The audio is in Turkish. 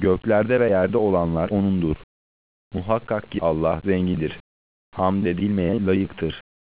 Göklerde ve yerde olanlar O'nundur. Muhakkak ki Allah zengindir. Hamd edilmeye layıktır.